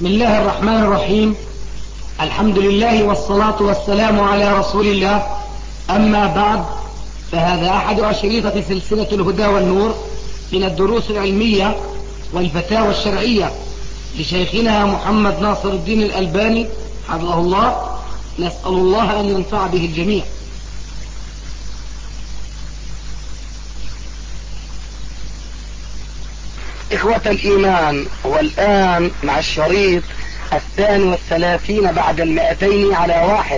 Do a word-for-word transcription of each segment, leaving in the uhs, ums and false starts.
بسم الله الرحمن الرحيم. الحمد لله والصلاة والسلام على رسول الله. أما بعد، فهذا أحد أشريطة سلسلة الهدى والنور من الدروس العلمية والفتاوى الشرعية لشيخنا محمد ناصر الدين الألباني حفظه الله. نسأل الله أن ينفع به الجميع. إخوة الإيمان، والآن مع الشريط الثاني والثلاثين بعد المائتين على واحد.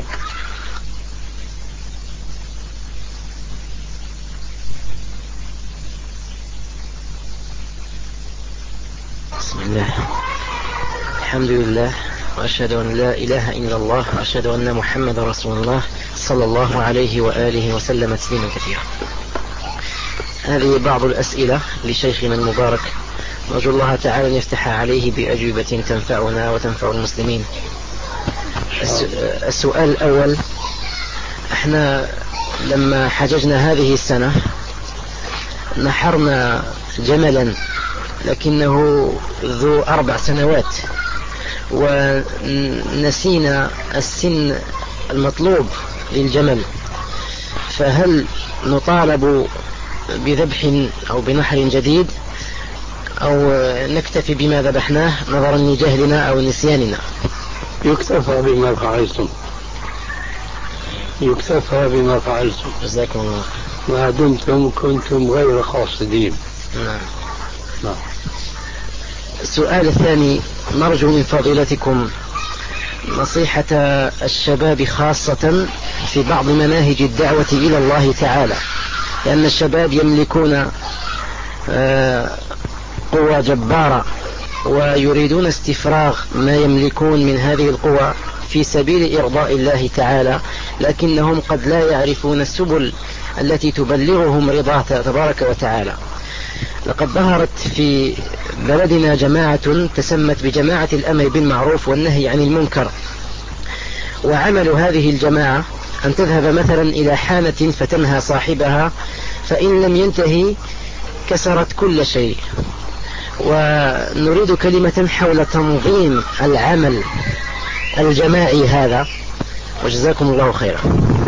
بسم الله، الحمد لله، وأشهد أن لا إله إلا الله، وأشهد أن محمد رسول الله صلى الله عليه وآله وسلم تسليما كثيرا. هذه بعض الأسئلة لشيخنا المبارك، نرجو الله تعالى أن يفتح عليه بأجوبة تنفعنا وتنفع المسلمين. السؤال الأول: احنا لما حججنا هذه السنة نحرنا جملا لكنه ذو أربع سنوات، ونسينا السن المطلوب للجمل، فهل نطالب بذبح أو بنحر جديد أو نكتفي بما ذبحناه نظرا لجهلنا أو نسياننا؟ يكتفى بما فعلتم، يكتفى بما فعلتم. جزاكم الله. ما دمتم كنتم غير قاصدين. نعم. نعم. السؤال الثاني: نرجو من فضيلتكم نصيحة الشباب خاصة في بعض مناهج الدعوة إلى الله تعالى، لأن الشباب يملكون قوة جبارة ويريدون استفراغ ما يملكون من هذه القوة في سبيل إرضاء الله تعالى، لكنهم قد لا يعرفون السبل التي تبلغهم رضاه تبارك وتعالى. لقد ظهرت في بلدنا جماعة تسمت بجماعة الأمر بالمعروف والنهي عن المنكر، وعمل هذه الجماعة أن تذهب مثلا إلى حانة فتنهى صاحبها، فإن لم ينتهي كسرت كل شيء. ونريد كلمة حول تنظيم العمل الجماعي هذا، وجزاكم الله خيرا.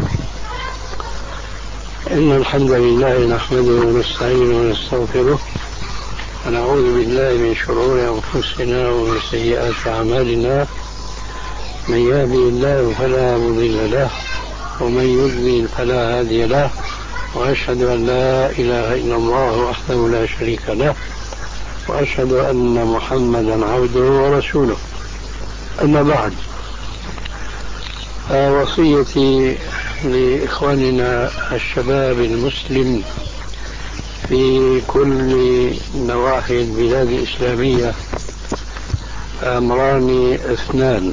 إن الحمد لله نحمده ونستعينه ونستغفره، ونعوذ بالله من شرور أنفسنا ومن سيئات أعمالنا. من يهدي الله فلا مضل له، ومن يضلل فلا هادي له، وأشهد أن لا إله إلا الله وحده لا شريك له، وأشهد أن محمدا عبده ورسوله. أما بعد، وصيتي لإخواننا الشباب المسلم في كل نواحي البلاد الإسلامية أمران اثنان: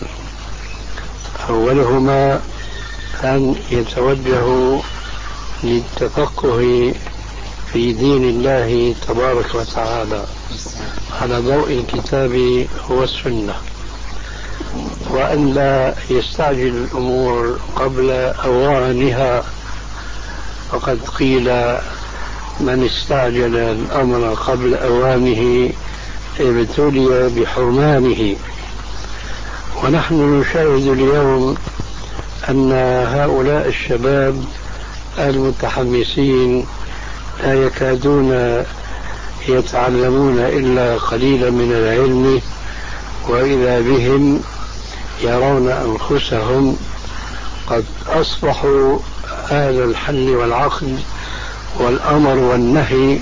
أولهما أن يتوجهوا للتفقه في دين الله تبارك وتعالى على ضوء الكتاب والسنة، وأن لا يستعجل الأمور قبل أوانها، فقد قيل: من استعجل الأمر قبل أوانه ابتلي بحرمانه. ونحن نشاهد اليوم أن هؤلاء الشباب المتحمسين لا يكادون يتعلمون إلا قليلا من العلم، وإذا بهم يرون أنفسهم قد أصبحوا أهل الحل والعقد والأمر والنهي،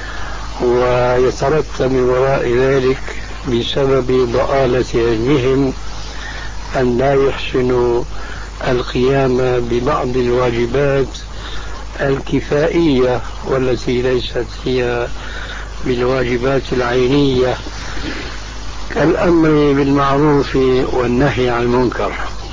ويترتب من وراء ذلك بسبب ضآلة علمهم أن لا يحسنوا القيام ببعض الواجبات الكفائية، والتي ليست هي بالواجبات العينية، كالأمر بالمعروف والنهي عن المنكر.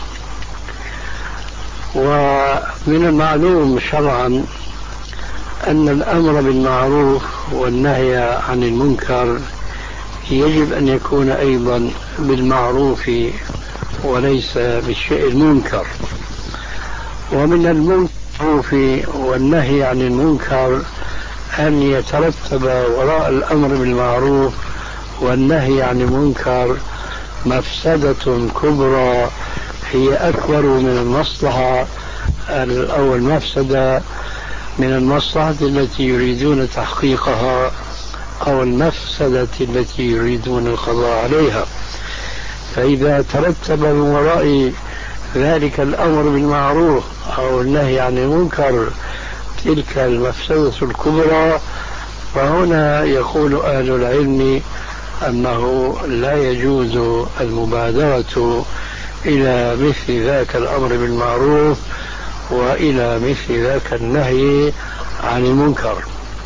ومن المعلوم شرعا أن الأمر بالمعروف والنهي عن المنكر يجب أن يكون أيضا بالمعروف وليس بالشيء المنكر. ومن المعروف والنهي عن المنكر أن يترتب وراء الأمر بالمعروف والنهي عن المنكر مفسدة كبرى هي أكبر من المصلحة أو المفسدة من المصلحة التي يريدون تحقيقها أو المفسدة التي يريدون القضاء عليها. فإذا ترتب من وراء ذلك الأمر بالمعروف أو النهي عن المنكر تلك المفسدة الكبرى، فهنا يقول أهل العلم أنه لا يجوز المبادرة إلى مثل ذاك الأمر بالمعروف وإلى مثل ذاك النهي عن المنكر.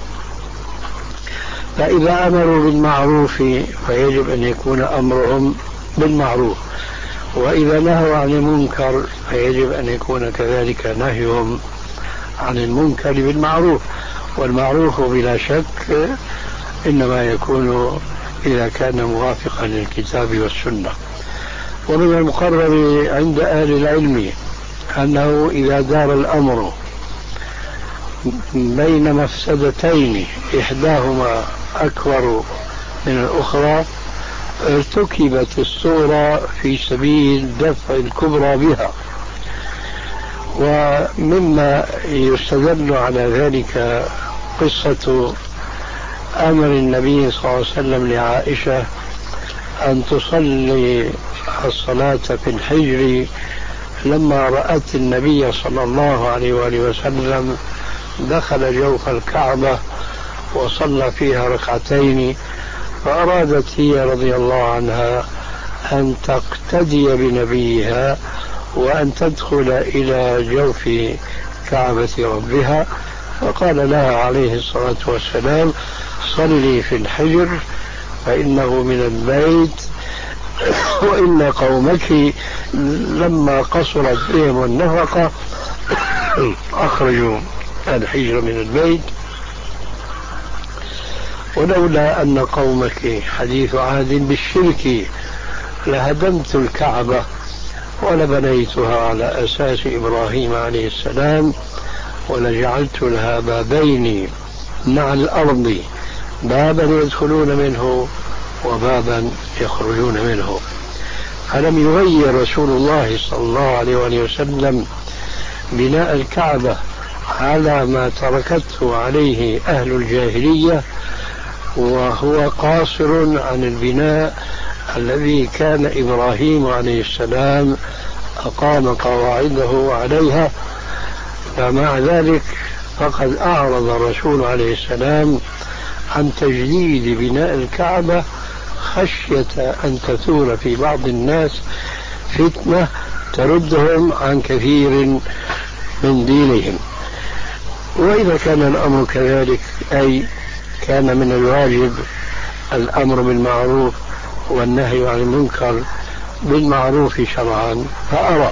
فإذا أمروا بالمعروف فيجب أن يكون أمرهم بالمعروف، وإذا نهوا عن المنكر فيجب أن يكون كذلك نهيهم عن المنكر بالمعروف. والمعروف بلا شك إنما يكون إذا كان موافقا للكتاب والسنة. ومن المقرر عند أهل العلم أنه إذا دار الأمر بين مفسدتين إحداهما أكبر من الأخرى ارتكبت الصورة في سبيل دفع الكبرى بها. ومما يستدل على ذلك قصة أمر النبي صلى الله عليه وسلم لعائشة أن تصلي الصلاة في الحجر لما رأت النبي صلى الله عليه وآله وسلم دخل جوف الكعبة وصلى فيها ركعتين، فأرادت هي رضي الله عنها أن تقتدي بنبيها وأن تدخل إلى جوف كعبة ربها، فقال لها عليه الصلاة والسلام: صلي في الحجر فإنه من البيت، وإن قومك لما قصرت بهم النفقة أخرجوا الحجر من البيت، ولولا أن قومك حديث عهد بالشرك لهدمت الكعبة ولبنيتها على أساس إبراهيم عليه السلام ولجعلت لها بابين مع الأرض، بابا يدخلون منه وبابا يخرجون منه. فلم يغير رسول الله صلى الله عليه وسلم بناء الكعبة على ما تركته عليه أهل الجاهلية، وهو قاصر عن البناء الذي كان إبراهيم عليه السلام أقام قواعده عليها. فمع ذلك فقد أعرض الرسول عليه السلام عن تجديد بناء الكعبة خشية أن تثور في بعض الناس فتنة تردهم عن كثير من دينهم. وإذا كان الأمر كذلك، أي كان من الواجب الأمر بالمعروف والنهي عن المنكر بالمعروف شرعا، فأرى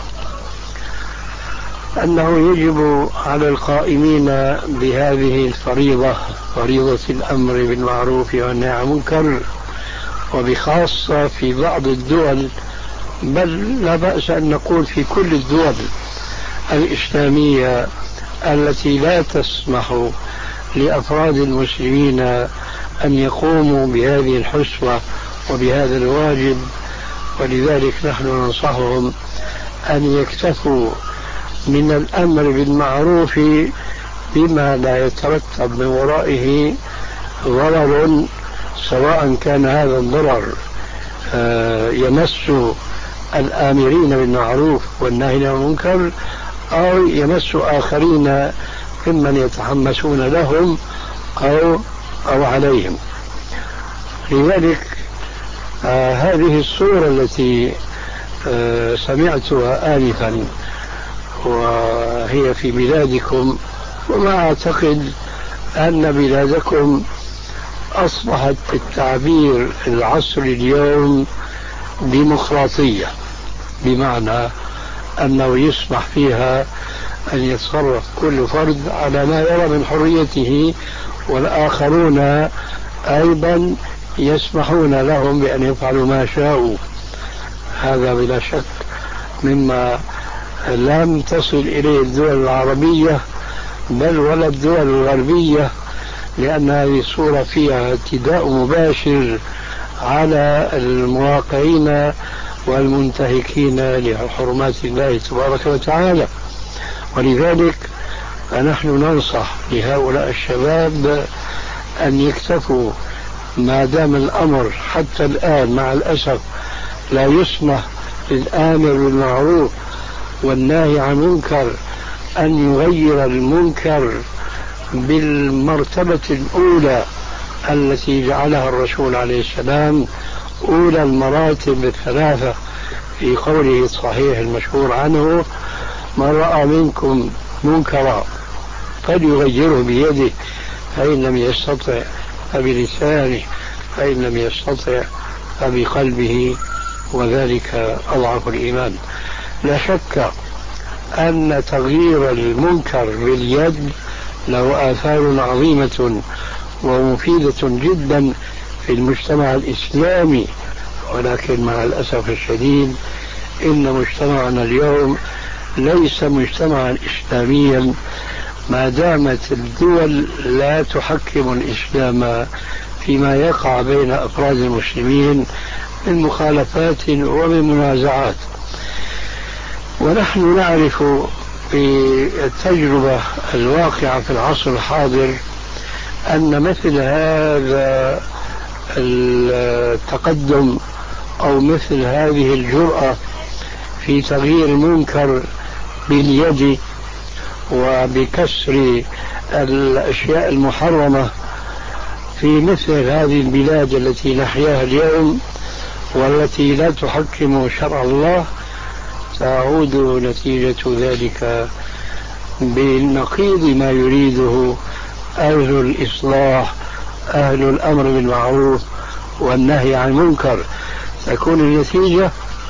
أنه يجب على القائمين بهذه الفريضة، فريضة الأمر بالمعروف والنهي عن المنكر، وبخاصة في بعض الدول، بل لا بأس أن نقول في كل الدول الإسلامية التي لا تسمح لأفراد المسلمين أن يقوموا بهذه الحسوة وبهذا الواجب. ولذلك نحن ننصحهم أن يكتفوا من الأمر بالمعروف بما لا يترتب من ورائه ضرر، سواء كان هذا الضرر يمس الآمرين بالمعروف والناهين عن المنكر أو يمس آخرين ممن يتحمسون لهم أو أو عليهم. لذلك آه هذه الصورة التي آه سمعتها آنفا وهي في بلادكم، وما أعتقد أن بلادكم أصبحت التعبير العصري اليوم ديمقراطية، بمعنى أنه يسمح فيها أن يتصرف كل فرد على ما يرى من حريته، والآخرون أيضا يسمحون لهم بأن يفعلوا ما شاءوا. هذا بلا شك مما لم تصل إليه الدول العربية بل ولا الدول الغربية، لأن هذه الصورة فيها اعتداء مباشر على المواقعين والمنتهكين لحرمات الله تبارك وتعالى. ولذلك فنحن ننصح لهؤلاء الشباب أن يكتفوا ما دام الأمر حتى الآن مع الأسف لا يسمح للآمر بالمعروف والناهي عن المنكر أن يغير المنكر بالمرتبة الأولى التي جعلها الرسول عليه السلام أولى المراتب الثلاثة في قوله الصحيح المشهور عنه: من رأى منكم منكرا فليغيره بيده، فإن لم يستطع فبلسانه، فإن لم يستطع فبقلبه، وذلك أضعف الإيمان. لا شك أن تغيير المنكر باليد له آثار عظيمة ومفيدة جدا في المجتمع الإسلامي، ولكن مع الأسف الشديد إن مجتمعنا اليوم ليس مجتمعا إسلاميا ما دامت الدول لا تحكم الإسلام فيما يقع بين أفراد المسلمين من مخالفات ومن منازعات. ونحن نعرف بالتجربة الواقعة في العصر الحاضر أن مثل هذا التقدم أو مثل هذه الجرأة في تغيير المنكر باليد وبكسر الأشياء المحرمة في مثل هذه البلاد التي نحياها اليوم والتي لا تحكم شرع الله، تعود نتيجة ذلك بالنقيض ما يريده أهل الإصلاح، أهل الأمر بالمعروف والنهي عن المنكر. تكون النتيجة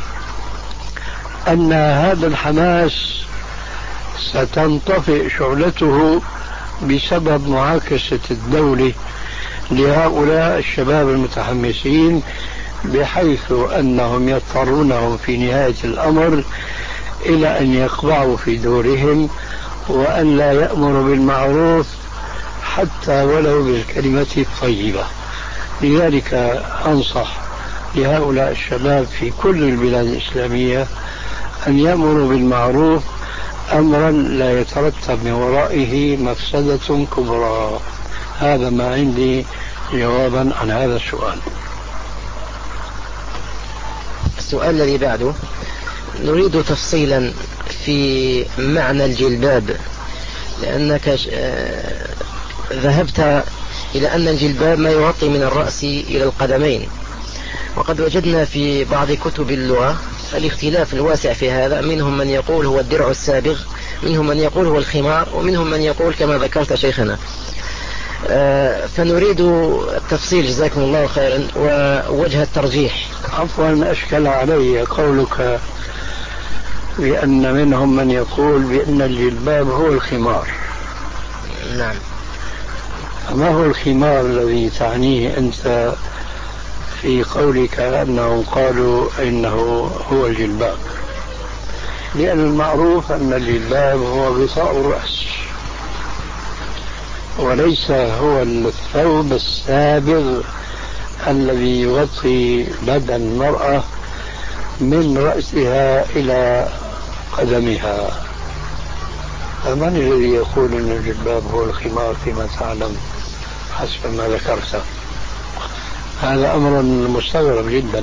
أن هذا الحماس ستنطفئ شعلته بسبب معاكسة الدولة لهؤلاء الشباب المتحمسين، بحيث أنهم يضطرونهم في نهاية الأمر إلى أن يقبعوا في دورهم وأن لا يأمروا بالمعروف حتى ولو بالكلمة الطيبة. لذلك أنصح لهؤلاء الشباب في كل البلاد الإسلامية أن يأمروا بالمعروف أمرا لا يترتب من ورائه مفسدة كبرى. هذا ما عندي جوابا عن هذا السؤال. السؤال الذي بعده نريد تفصيلا في معنى الجلباب، لأنك ذهبت إلى أن الجلباب ما يغطي من الرأس إلى القدمين، وقد وجدنا في بعض كتب اللغة الاختلاف الواسع في هذا، منهم من يقول هو الدرع السابغ، منهم من يقول هو الخمار، ومنهم من يقول كما ذكرت شيخنا. فنريد التفصيل جزاكم الله خيرا ووجه الترجيح. عفوا، أشكل علي قولك بأن منهم من يقول بأن الجلباب هو الخمار. نعم. ما هو الخمار الذي تعنيه أنت في قولك أنهم قالوا إنه هو الجلباب؟ لأن المعروف أن الجلباب هو غطاء الرأس وليس هو الثوب السابغ الذي يغطي بدن المرأة من رأسها إلى قدمها. فمن الذي يقول أن الجلباب هو الخمار فيما تعلم حسب ما ذكرت؟ هذا أمر مستغرب جدا.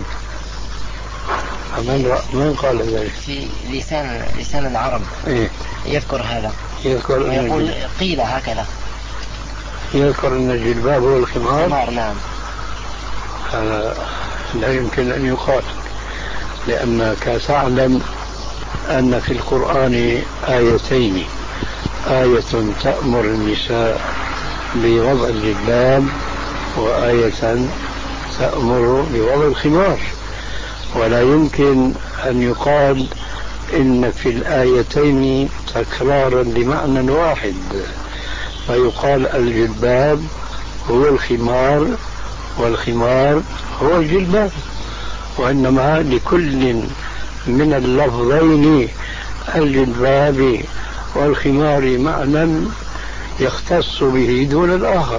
من, من قال ذلك؟ في لسان لسان العرب إيه؟ يذكر هذا، يذكر يقول قيل هكذا، يذكر أن الجلباب هو الخمار. الخمار نعم. هذا لا يمكن أن يقال، لأنك تعلم أن في القرآن آيتين: آية تأمر النساء بوضع الجلباب، وآية تأمر بوضع الخمار. ولا يمكن أن يقال إن في الآيتين تكرارا لمعنى واحد، فيقال الجلباب هو الخمار والخمار هو الجلباب، وإنما لكل من اللفظين الجلباب والخمار معنى يختص به دون الآخر.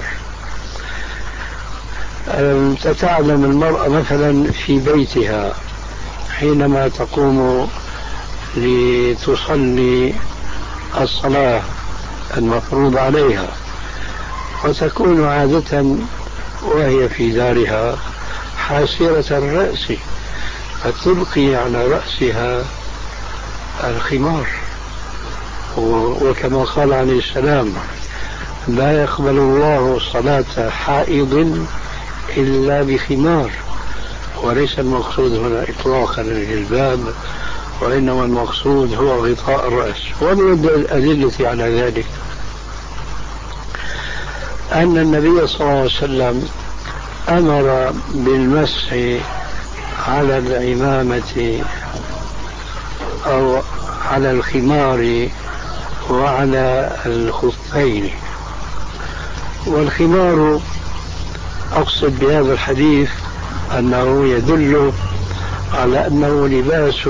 أنت تعلم المرأة مثلا في بيتها حينما تقوم لتصلي الصلاة المفروض عليها، وتكون عادة وهي في دارها حاسرة الرأس، فتلقي على رأسها الخمار. وكما قال عليه السلام: لا يقبل الله صلاة حائض إلا بخمار. وليس المقصود هنا إطلاقا الجلباب، وإنما المقصود هو غطاء الرأس. ومن الأدلة على ذلك أن النبي صلى الله عليه وسلم أمر بالمسح على العمامة أو على الخمار وعلى الخفين. والخمار أقصد بهذا الحديث أنه يدل على أنه لباس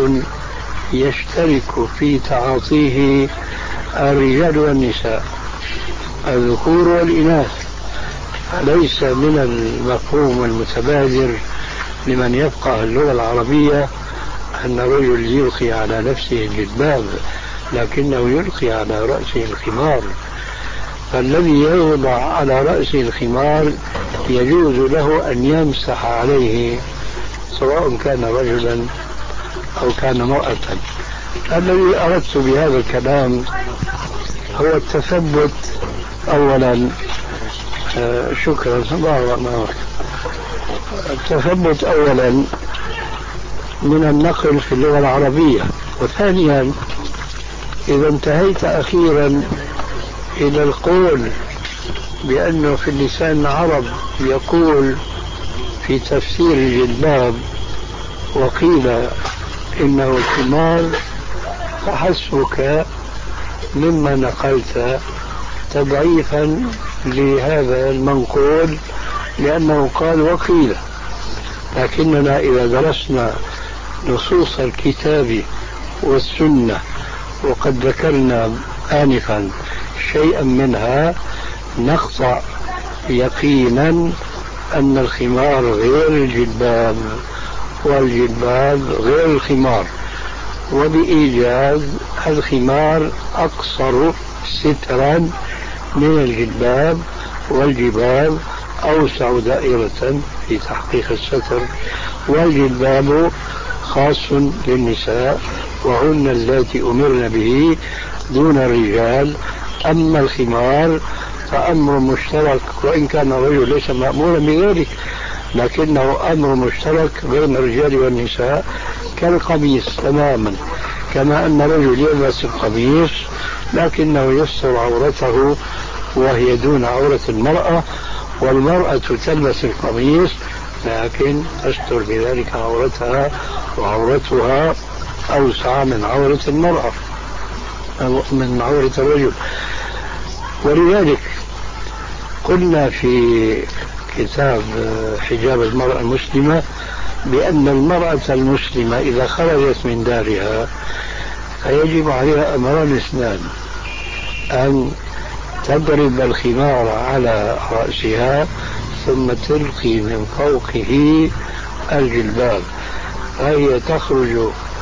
يشترك في تعاطيه الرجال والنساء، الذكور والإناث. ليس من المفهوم المتبادر لمن يفقه اللغة العربية أن الرجل يلقي على نفسه الجلباب، لكنه يلقي على رأسه الخمار. فالذي يوضع على رأسه الخمار يجوز له أن يمسح عليه سواء كان رجلا أو كان امرأة. الذي أردت بهذا الكلام هو التثبت أولا. آه شكرا الله. التثبت أولا من النقل في اللغة العربية، وثانيا إذا انتهيت أخيرا إلى القول بأنه في اللسان العرب يقول في تفسير الجلباب وقيل إنه الخمار، فحسبك مما نقلت تضعيفا لهذا المنقول، لأنه قال وقيل. لكننا إذا درسنا نصوص الكتاب والسنة وقد ذكرنا آنفا شيئا منها نقطع يقينا أن الخمار غير الجلباب والجلباب غير الخمار، وبإيجاز الخمار أقصر سترا من الجلباب، والجلباب أوسع دائرة في تحقيق الستر، والجلباب خاص للنساء وهن اللاتي أمرن به دون الرجال. أما الخمار فأمر مشترك، وإن كان الرجل ليس مأمورا بذلك لكنه أمر مشترك بين الرجال والنساء كالقميص تماما، كما أن الرجل يلبس القميص لكنه يستر عورته وهي دون عورة المرأة، والمرأة تلبس القميص لكن تستر بذلك عورتها، وعورتها أوسع من عورة المرأة أو من عورة الرجل. ولذلك قلنا في كتاب حجاب المرأة المسلمة بأن المرأة المسلمة إذا خرجت من دارها فيجب عليها أمران اثنان: أن تضرب الخمار على رأسها ثم تلقي من فوقه الجلباب، فهي تخرج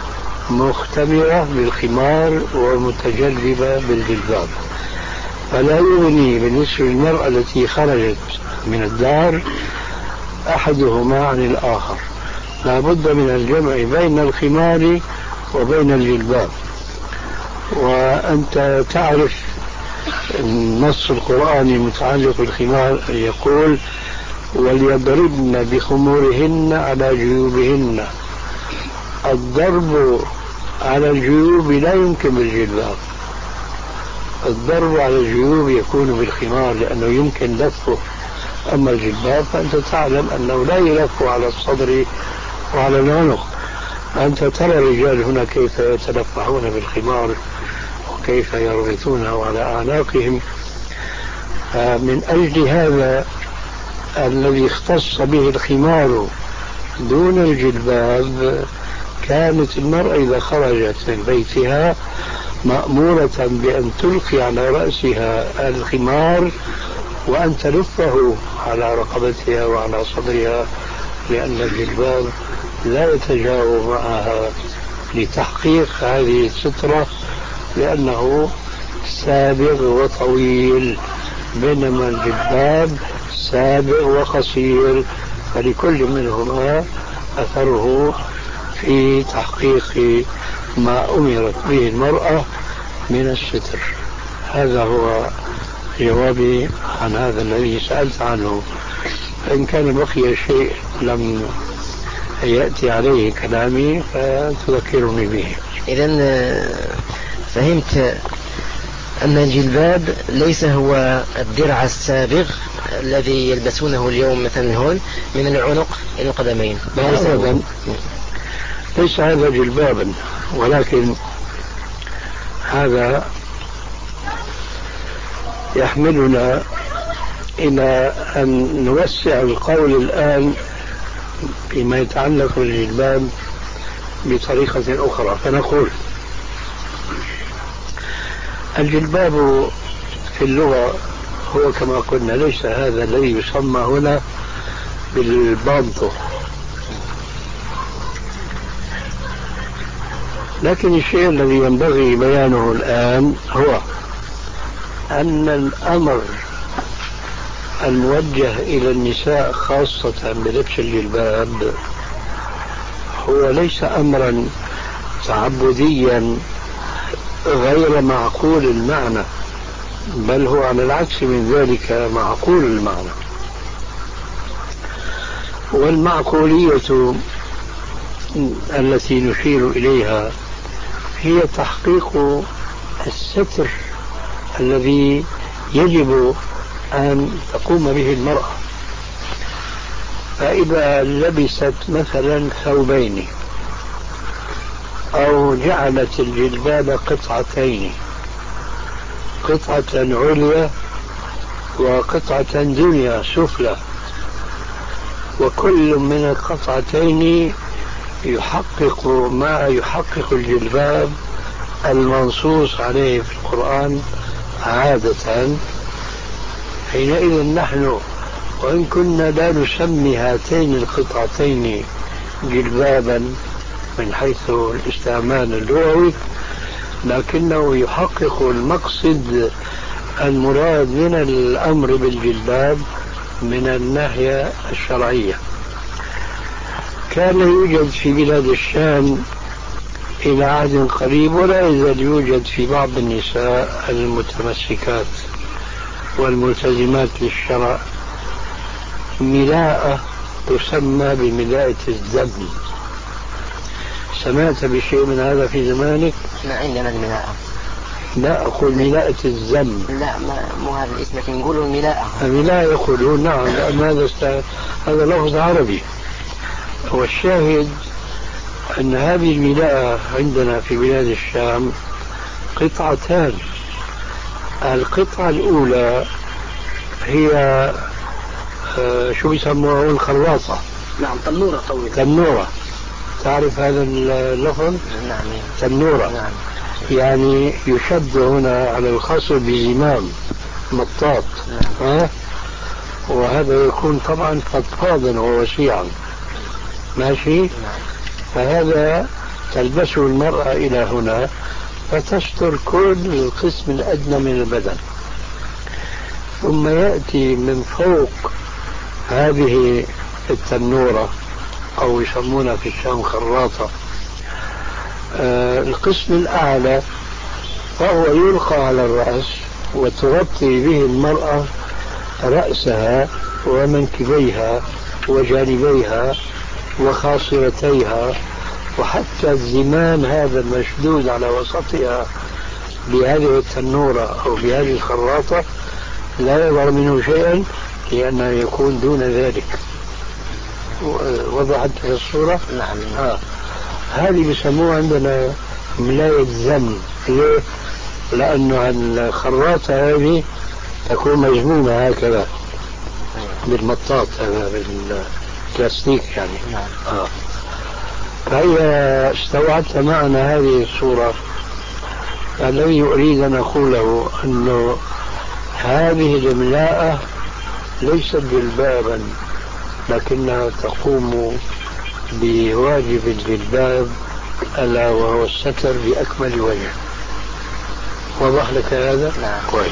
مختمرة بالخمار ومتجلبة بالجلباب. فلا يغني بالنسبة للمرأة التي خرجت من الدار أحدهما عن الآخر، لا بد من الجمع بين الخمار وبين الجلباب. وأنت تعرف النص القرآني المتعلق بالخمار يقول: وليضربن بخمورهن على جيوبهن. الضرب على الجيوب لا يمكن بالجلباب، الضرب على الجيوب يكون بالخمار لأنه يمكن لفه. أما الجلباب فأنت تعلم أنه لا يلف على الصدر وعلى العنق. أنت ترى الرجال هنا كيف يتلفحون بالخمار وكيف يربطونه على أعناقهم. من أجل هذا الذي اختص به الخمار دون الجلباب كانت المرأة إذا خرجت من بيتها مأمورة بأن تلقي على رأسها الخمار وأن تلفه على رقبتها وعلى صدرها، لأن الجلباب لا يتجاوب معها لتحقيق هذه السترة، لأنه سابغ وطويل، بينما الجلباب سابغ وقصير، فلكل منهما أثره في تحقيق ما أمرت به المرأة من الستر. هذا هو جوابي عن هذا الذي سألت عنه. فإن كان بقي شيء لم يأتي عليه كلامي فتذكرني به. إذن فهمت أن الجلباب ليس هو الدرع السابغ الذي يلبسونه اليوم مثلا هون من العنق إلى القدمين. لا أبدا، ليس هذا جلبابا، ولكن هذا يحملنا إلى أن نوسع القول الآن فيما يتعلق بالجلباب بطريقة أخرى. فنقول الجلباب في اللغة هو كما قلنا ليس هذا الذي يسمى هنا بالبانطو، لكن الشيء الذي ينبغي بيانه الآن هو أن الأمر الموجه إلى النساء خاصة بلبس الجلباب هو ليس أمرا تعبديا غير معقول المعنى، بل هو على العكس من ذلك معقول المعنى. والمعقولية التي نشير إليها هي تحقيق الستر الذي يجب أن تقوم به المرأة. فإذا لبست مثلا ثوبين أو جعلت الجلباب قطعتين، قطعة عليا وقطعة دنيا سفلى، وكل من القطعتين يحقق ما يحقق الجلباب المنصوص عليه في القرآن عادة، حينئذ نحن وإن كنا لا نسمي هاتين القطعتين جلبابا من حيث الاستعمال اللغوي، لكنه يحقق المقصد المراد من الأمر بالجلباب من الناحية الشرعية. كان يوجد في بلاد الشام إلى عهد قريب، ولا يزال يوجد في بعض النساء المتمسكات والملتزمات للشرع ملاءة تسمى بملاءة الزم. سمعت بشيء من هذا في زمانك؟ ما عندنا الملاءة. لا أقول ملاءة الزم. لا ما مو هذا الاسم، لكن نقولوا الملاءة. الملاءة يقولون نعم، لأن هذا است... هذا لفظ عربي. والشاهد أن هذه الملاءة عندنا في بلاد الشام قطعتان. القطعة الأولى هي آه شو بيسموها الخراطة. نعم، تنورة طويلة. تنورة، تعرف هذا اللفظ؟ نعم. تنورة. نعم. يعني يشد هنا على الخصر بزمام مطاط. نعم. ها؟ وهذا يكون طبعا فضفاضا ووسيعا. ماشي. نعم. فهذا تلبسه المرأة إلى هنا فتستر كل القسم الأدنى من البدن، ثم يأتي من فوق هذه التنورة أو يسمونها في الشام خراطة آه القسم الأعلى، فهو يلقى على الرأس وتغطي به المرأة رأسها ومنكبيها وجانبيها وخاصرتيها، وحتى الزمام هذا المشدود على وسطها بهذه التنورة أو بهذه الخراطة لا يظهر منه شيئا، لأنه يكون دون ذلك. وضعت في الصورة؟ نعم. آه. هذه بسموها عندنا ملاية زم. ليه؟ لأنه الخراطة هذه تكون مجمومة هكذا بالمطاط، هذا بالبلاستيك يعني. نعم. آه. فهي استوعبت معنى هذه الصورة. الذي أريد أن أقوله أنه هذه الملاءة ليست جلبابا، لكنها تقوم بواجب الجلباب ألا وهو الستر بأكمل وجه. وضح لك هذا؟ نعم. كويس.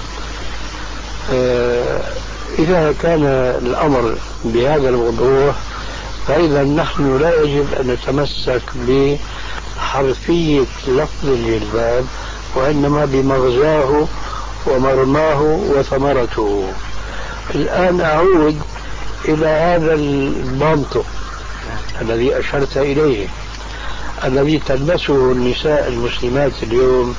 آه إذا كان الأمر بهذا الوضوح فإذا نحن لا يجب أن نتمسك بحرفية لفظ الجلباب وإنما بمغزاه ومرماه وثمرته. الآن أعود إلى هذا المنطق الذي أشرت إليه الذي تلبسه النساء المسلمات اليوم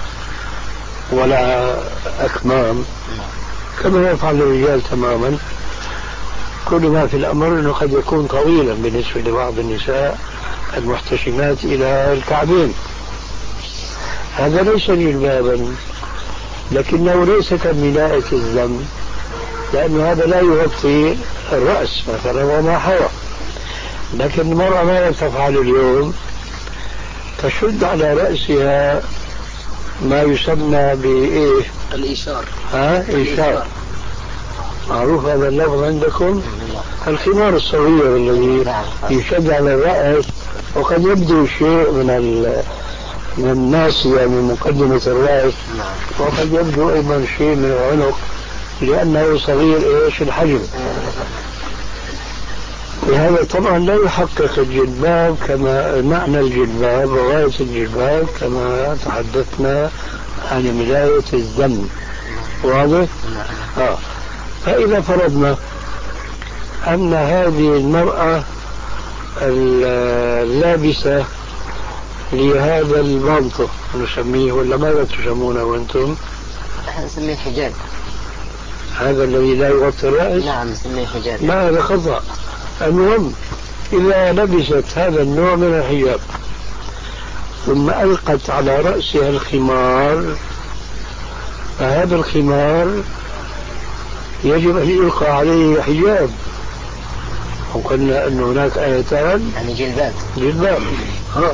ولا أكمام كما يفعل الرجال تماما. كل ما في الأمر أنه قد يكون طويلا بالنسبة لبعض النساء المحتشمات إلى الكعبين. هذا ليس جلبابا لكنه ليس كملاءة الذنب لأن هذا لا يغطي الرأس مثلا وما حوى. لكن المرأة ماذا تفعل اليوم؟ تشد على رأسها ما يسمى بإيه؟ الإيشار. ها؟ إيشار. معروف هذا اللفظ عندكم؟ الخمار الصغير الذي يشد على الرأس وقد يبدو شيء من ال من الناصية يعني من مقدمة الرأس وقد يبدو أيضا شيء من العنق لأنه صغير إيش الحجم. وهذا طبعا لا يحقق الجلباب كما معنى الجلباب وغاية الجلباب كما تحدثنا عن ملاية الذنب. واضح؟ آه. فإذا فرضنا أن هذه المرأة اللابسة لهذا المنطق نسميه ولا ماذا تسمونه أنتم؟ نحن نسميه حجاب. هذا الذي لا يغطي الرأس؟ نعم نسميه حجاب. لا هذا خطأ. المهم إذا لبست هذا النوع من الحجاب ثم ألقت على رأسها الخمار فهذا الخمار يجب أن يلقى عليه حجاب. وقلنا أن هناك آيتان يعني جلباب جلباب ها.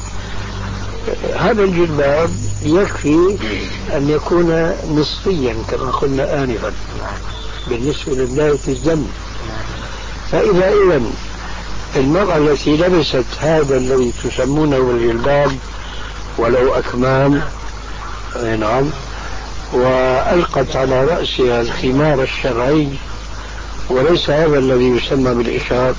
هذا الجلباب يكفي أن يكون نصفيا كما قلنا آنفا بالنسبة لبداية الذنب. فإذا إذن المرأة التي لبست هذا الذي تسمونه الجلباب ولو أكمام نعم وألقت على رأسها الخمار الشرعي وليس هذا الذي يسمى بالإشار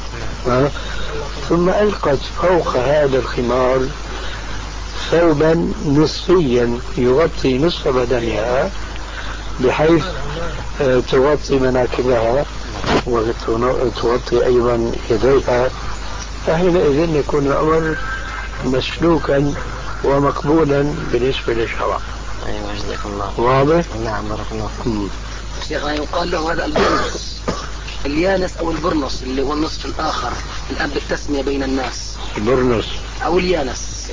ثم ألقت فوق هذا الخمار ثوبا نصفيا يغطي نصف بدنها بحيث تغطي مناكبها وتغطي أيضا يديها فحينئذ يكون الأمر مسلوكا ومقبولا بالنسبة للشرع. أيوة جزاك الله. واضح؟ نعم بارك الله فيك. شيخنا يقال له هذا البرنس اليانس أو البرنس اللي هو النصف الآخر الآن بالتسمية بين الناس. البرنس أو اليانس.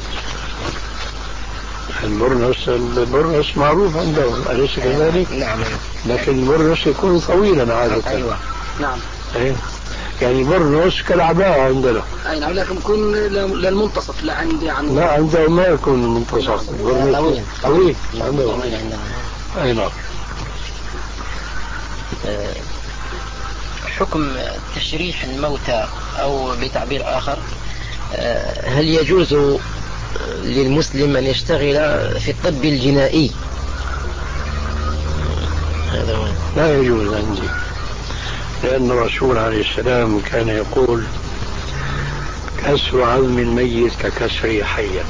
البرنس البرنس معروف عندهم أليس كذلك؟ نعم. لكن البرنس يكون طويلا عادة. أيوة نعم. أيه. يعني برنس كالعباءة عندنا. أي نعم لكن يكون للمنتصف لا عندي عن لا عندهم ما يكون المنتصف. طويل طويل طويل عندهم. أي نعم. حكم تشريح الموتى أو بتعبير آخر هل يجوز للمسلم أن يشتغل في الطب الجنائي؟ هذا هو. لا يجوز عندي لأن الرسول عليه السلام كان يقول كسر عظم الميت ككسر حيا.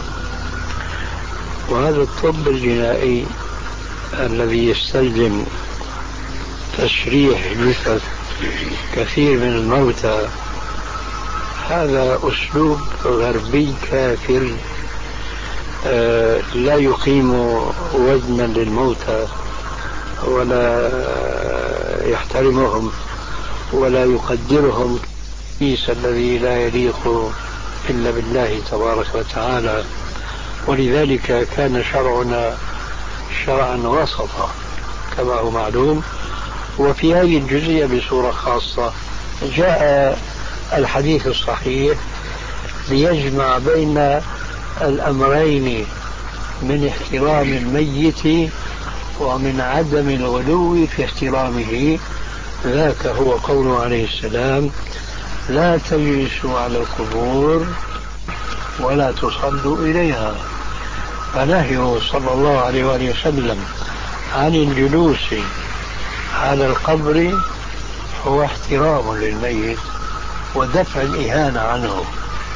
وهذا الطب الجنائي الذي يستلزم تشريح جثث كثير من الموتى هذا أسلوب غربي كافر آه لا يقيم وزنا للموتى ولا يحترمهم ولا يقدرهم التقديس الذي لا يليق إلا بالله تبارك وتعالى. ولذلك كان شرعنا شرعا وسطا كما هو معلوم. وفي هذه الجزئية بصورة خاصة جاء الحديث الصحيح ليجمع بين الأمرين من احترام الميت ومن عدم الغلو في احترامه. ذاك هو قوله عليه السلام لا تجلسوا على القبور ولا تصلوا إليها. فنهيه صلى الله عليه وآله وسلم عن الجلوس على القبر هو احترام للميت ودفع الإهانة عنه،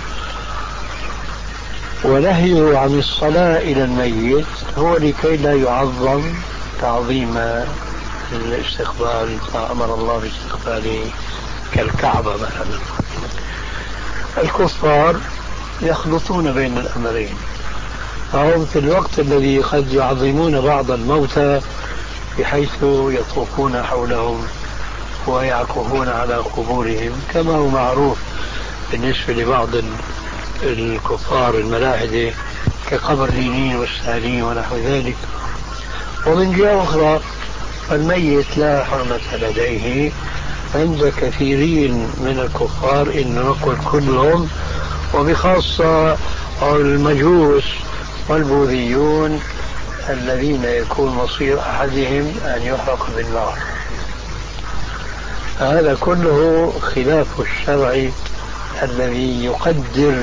ونهيه عن الصلاة إلى الميت هو لكي لا يعظم تعظيم الاستقبال فأمر الله باستقباله كالكعبة مثلا. الكفار يخلطون بين الأمرين، فهم في الوقت الذي قد يعظمون بعض الموتى بحيث يطوفون حولهم ويعكفون على قبورهم كما هو معروف بالنسبة لبعض الكفار الملاحدة كقبر لينين والسالين ونحو ذلك. ومن جهة أخرى الميت لا حرمة لديه عند كثيرين من الكفار، إن نقول كلهم، وبخاصة المجوس والبوذيون الذين يكون مصير أحدهم أن يحرق بالنار. هذا كله خلاف الشرع الذي يقدر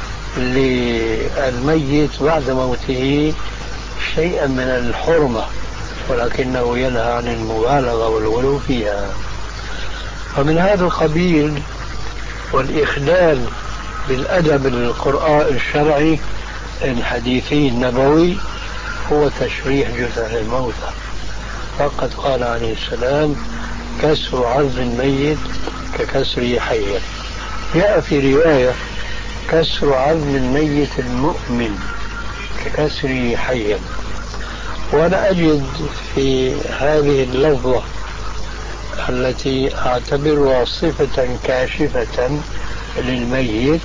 للميت بعد موته شيئا من الحرمة، ولكنه ينهى عن المبالغة والغلو فيها. فمن هذا القبيل والإخلال بالأدب القرآن الشرعي الحديثي النبوي هو تشريح جثث الموتى. فقد قال عليه السلام: كسر عظم الميت ككسره حيا. جاء في رواية: كسر عظم الميت المؤمن ككسره حيا. وأنا أجد في هذه اللفظة التي أعتبرها صفة كاشفة للميت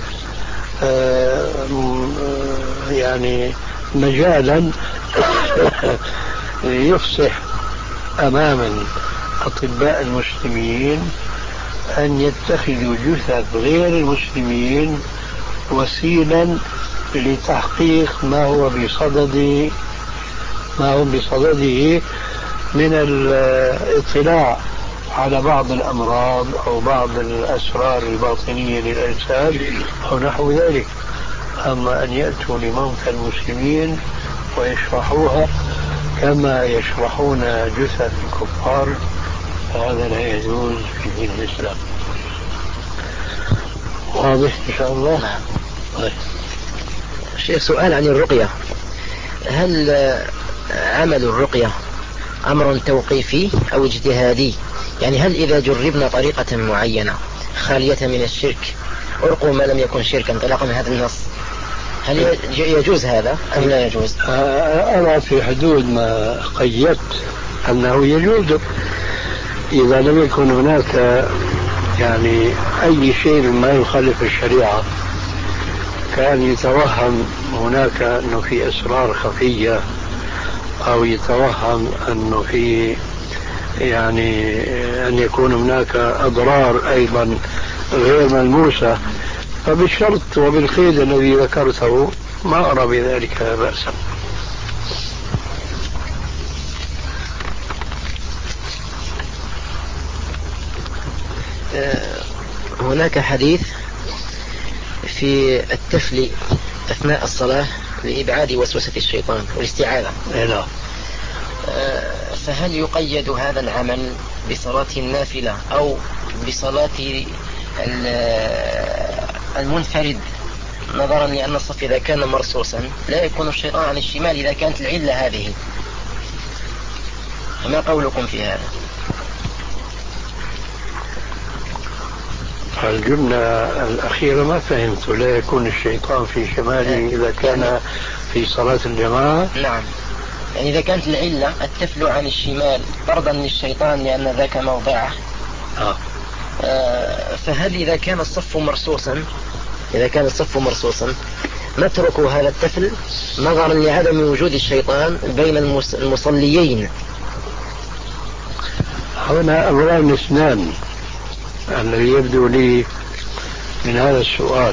يعني مجالا يفصح أمام أطباء المسلمين أن يتخذوا جثث غير المسلمين وسيلا لتحقيق ما هو بصدد ما هو بصدده من الاطلاع على بعض الأمراض أو بعض الأسرار الباطنية للأجساد أو نحو ذلك. أما أن يأتوا لموتى المسلمين ويشرحوها كما يشرحون جثث الكفار فهذا لا يجوز في دين الإسلام. واضح إن شاء الله؟ نعم. شيخ، سؤال عن الرقية: هل عمل الرقية أمر توقيفي أو اجتهادي؟ يعني هل إذا جربنا طريقة معينة خالية من الشرك أرقوا ما لم يكن شركا انطلاقا من هذا النص، هل يجوز هذا أم لا يجوز؟ أنا في حدود ما قيدت أنه يجوز إذا لم يكن هناك يعني أي شيء ما يخالف الشريعة. كان يتوهم هناك أنه في أسرار خفية أو يتوهم أنه في يعني أن يكون هناك أضرار أيضا غير ملموسة، فبالشرط وبالقيد الذي ذكرته ما أرى بذلك بأسا. هناك حديث في التفل أثناء الصلاة لإبعاد وسوسة الشيطان والاستعاذة. لا. فهل يقيد هذا العمل بصلاة النافلة أو بصلاة المنفرد، نظرا لأن الصف إذا كان مرصوصا لا يكون الشيطان عن الشمال إذا كانت العلة هذه؟ ما قولكم في هذا؟ الجملة الأخيرة ما فهمت. لا يكون الشيطان في شماله إذا كان في صلاة الجماعة؟ نعم، يعني إذا كانت العلة التفل عن الشمال طردا للشيطان لأن ذاك موضعه. آه. آه فهل إذا كان الصف مرصوصا إذا كان الصف مرصوصا نترك هذا التفل نظرا لعدم وجود الشيطان بين المصليين؟ هنا أمران اثنان الذي يبدو لي من هذا السؤال.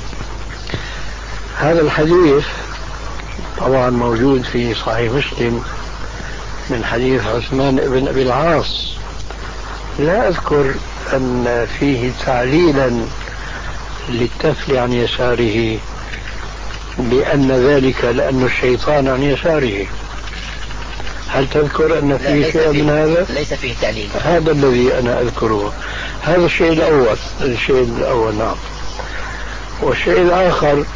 هذا الحديث طبعا موجود في صحيح مسلم من حديث عثمان بن أبي العاص. لا أذكر أن فيه تعليلا للتفل عن يساره بأن ذلك لأن الشيطان عن يساره. هل تذكر أن فيه شيء من هذا؟ ليس فيه تعليل. هذا الذي أنا أذكره، هذا الشيء الأول. الشيء الأول نعم. والشيء الآخر،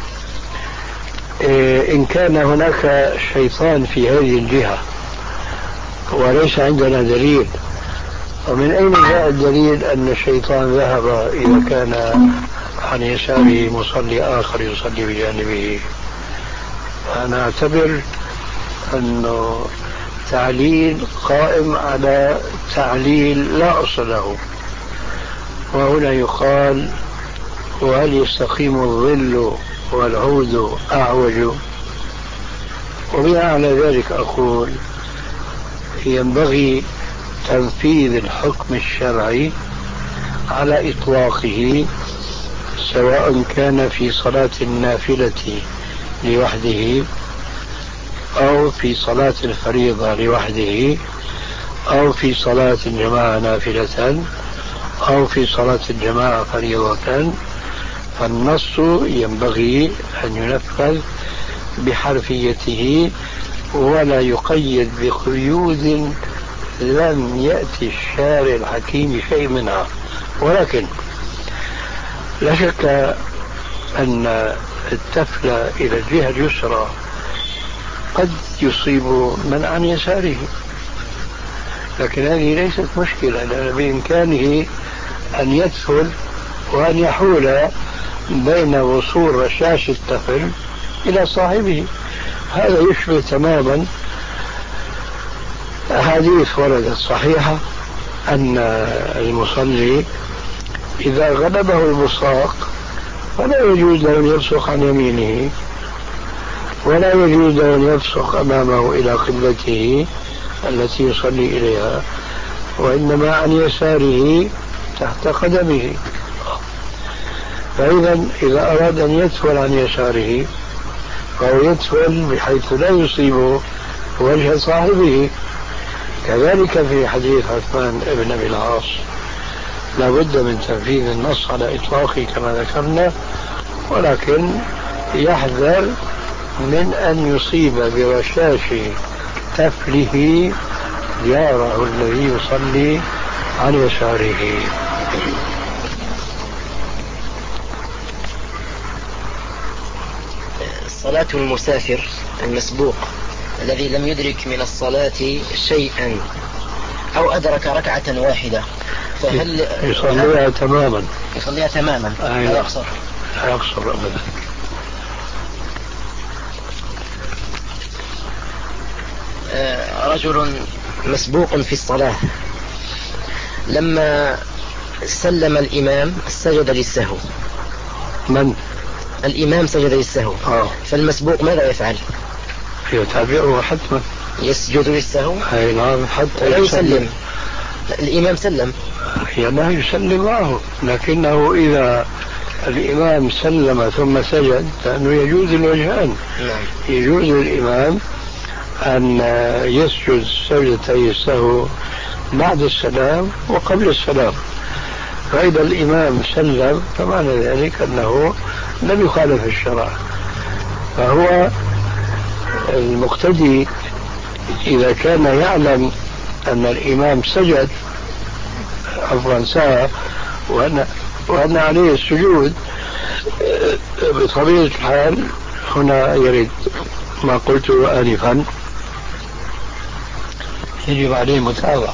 إن كان هناك شيطان في هذه الجهة وليس عندنا دليل، ومن أين جاء الدليل أن الشيطان ذهب إذا كان عن يساره مصلي آخر يصلي بجانبه؟ أنا أعتبر أنه تعليل قائم على تعليل لا أصل له. وهنا يقال: وهل يستقيم الظل والعود أعوج؟ وبناء على ذلك أقول: ينبغي تنفيذ الحكم الشرعي على إطلاقه، سواء كان في صلاة النافلة لوحده، أو في صلاة الفريضة لوحده، أو في صلاة الجماعة نافلة، أو في صلاة الجماعة فريضة. فالنص ينبغي أن ينفذ بحرفيته ولا يقيد بقيود لم يأتي الشارع الحكيم شيء منها. ولكن لا شك أن التفل إلى الجهة اليسرى قد يصيب من عن يساره، لكن هذه ليست مشكلة، لأن بإمكانه أن يدخل وأن يحول بين وصول رشاش التفل إلى صاحبه. هذا يشبه تماما أحاديث وردت صحيحة أن المصلي إذا غلبه البصاق فلا يجوز له أن يبصق عن يمينه، ولا يجوز له أن يبصق أمامه إلى قبلته التي يصلي إليها، وإنما عن يساره تحت قدمه. فإذا إذا أراد أن يدخل عن يساره فهو يدخل بحيث لا يصيب وجه صاحبه. كذلك في حديث عثمان بن أبي العاص لا بد من تنفيذ النص على إطلاقه كما ذكرنا، ولكن يحذر من أن يصيب برشاش تفله جاره الذي يصلي عن يساره. صلاة المسافر المسبوق الذي لم يدرك من الصلاة شيئا أو أدرك ركعة واحدة، فهل يصليها تماما؟ يصليها تماما لا يقصر؟ لا يقصر أبدا. رجل مسبوق في الصلاة لما سلم الإمام سجد للسهو. من؟ الإمام سجد للسهو. آه. فالمسبوق ماذا يفعل؟ يتابعه حتما، يسجد للسهو. أي نعم، حتى لا يسلم. الإمام سلم، لا يسلم معه، لكنه إذا الإمام سلم ثم سجد لأنه يجوز الوجهان. نعم. يجوز للإمام أن يسجد سجدتي السهو بعد السلام وقبل السلام، فإذا الإمام سلم فمعنى ذلك أنه لم يخالف الشرع. فهو المقتدي إذا كان يعلم أن الإمام سجد عفوا سهى وأن, وأن عليه السجود، بطبيعة الحال هنا يريد ما قلته آنفا، يجب عليه متابعة.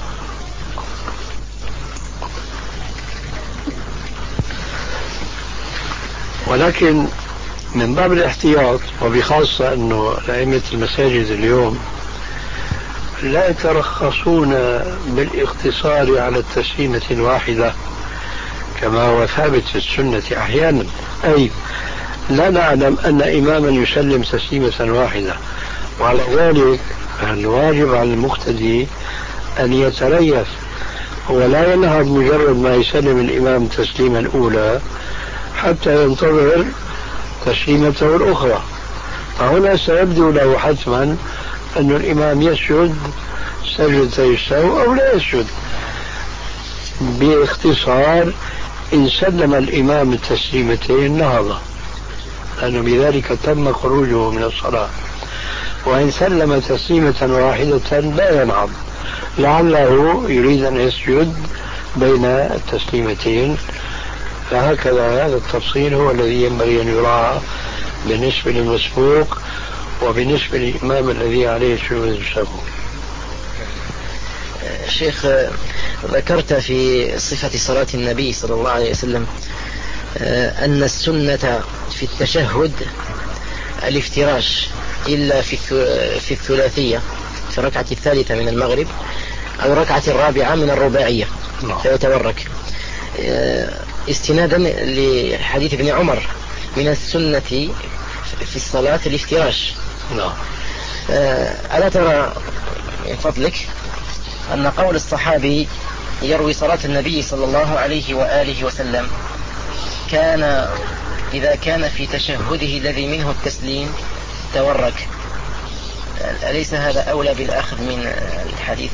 ولكن من باب الاحتياط، وبخاصة أنه أئمة المساجد اليوم لا يترخصون بالاقتصار على التسليمة الواحدة كما هو ثابت في السنة أحيانا، أي لا نعلم أن إماما يسلم تسليمة واحدة، وعلى ذلك الواجب على المقتدي أن يتريث ولا ينهض مجرد ما يسلم الإمام تسليما الأولى حتى ينتظر تسليمته الأخرى. فهنا سيبدو له حتما أن الإمام يسجد سجدتي السهو أو لا يسجد. باختصار إن سلم الإمام التسليمتين نهض، لأنه بذلك تم خروجه من الصلاة، وإن سلم تسليمة واحدة لا ينهض، لعله يريد أن يسجد بين التسليمتين. فهكذا هذا التفصيل هو الذي ينبغي أن يراعى بالنسبة للمسبوق وبالنسبة للإمام الذي عليه سجود السهو. شيخ، ذكرت في صفة صلاة النبي صلى الله عليه وسلم أن السنة في التشهد الافتراش إلا في الثلاثية في الركعة الثالثة من المغرب أو الركعة الرابعة من الرباعية فيتورك، استنادا لحديث ابن عمر من السنة في الصلاة الافتراش. ألا ترى من فضلك أن قول الصحابي يروي صلاة النبي صلى الله عليه وآله وسلم كان إذا كان في تشهده الذي منه التسليم تورك، أليس هذا أولى بالأخذ من الحديث؟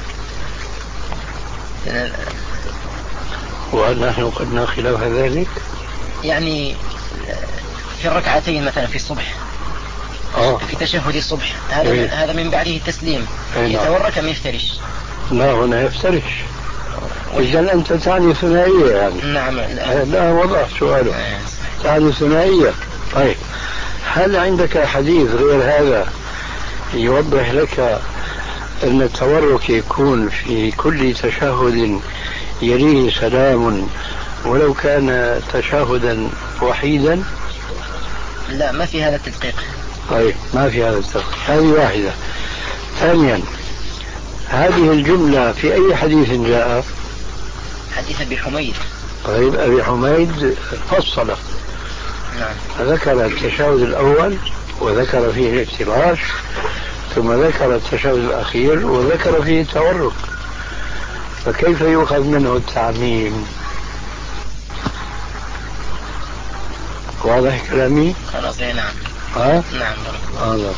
وهل نحن قد خلاف ذلك؟ يعني في الركعتين مثلا في الصبح آه. في تشهد الصبح هذا إيه؟ هذا من بعده التسليم إيه؟ يتورك أم يفترش؟ لا، هنا يفترش. إذا أنت تعني ثنائية يعني. نعم. لا, لا وضع سؤاله. تعني ثنائية. طيب، هل عندك حديث غير هذا يوضح لك أن التورك يكون في كل تشهد يليه سلام ولو كان تشهدا وحيدا؟ لا، ما في هذا التدقيق. طيب، ما في هذا التدقيق. هذه واحدة. ثانيا، هذه الجملة في أي حديث جاء؟ حديث أبي حميد. طيب، أبي حميد فصل. نعم. ذكر التشهد الأول وذكر فيه الافتراش، ثم ذكر التشهد الأخير وذكر فيه التورك، فكيف يؤخذ منه التعميم؟ واضح كلامي؟ خلاص. نعم. ها؟ نعم. هذا.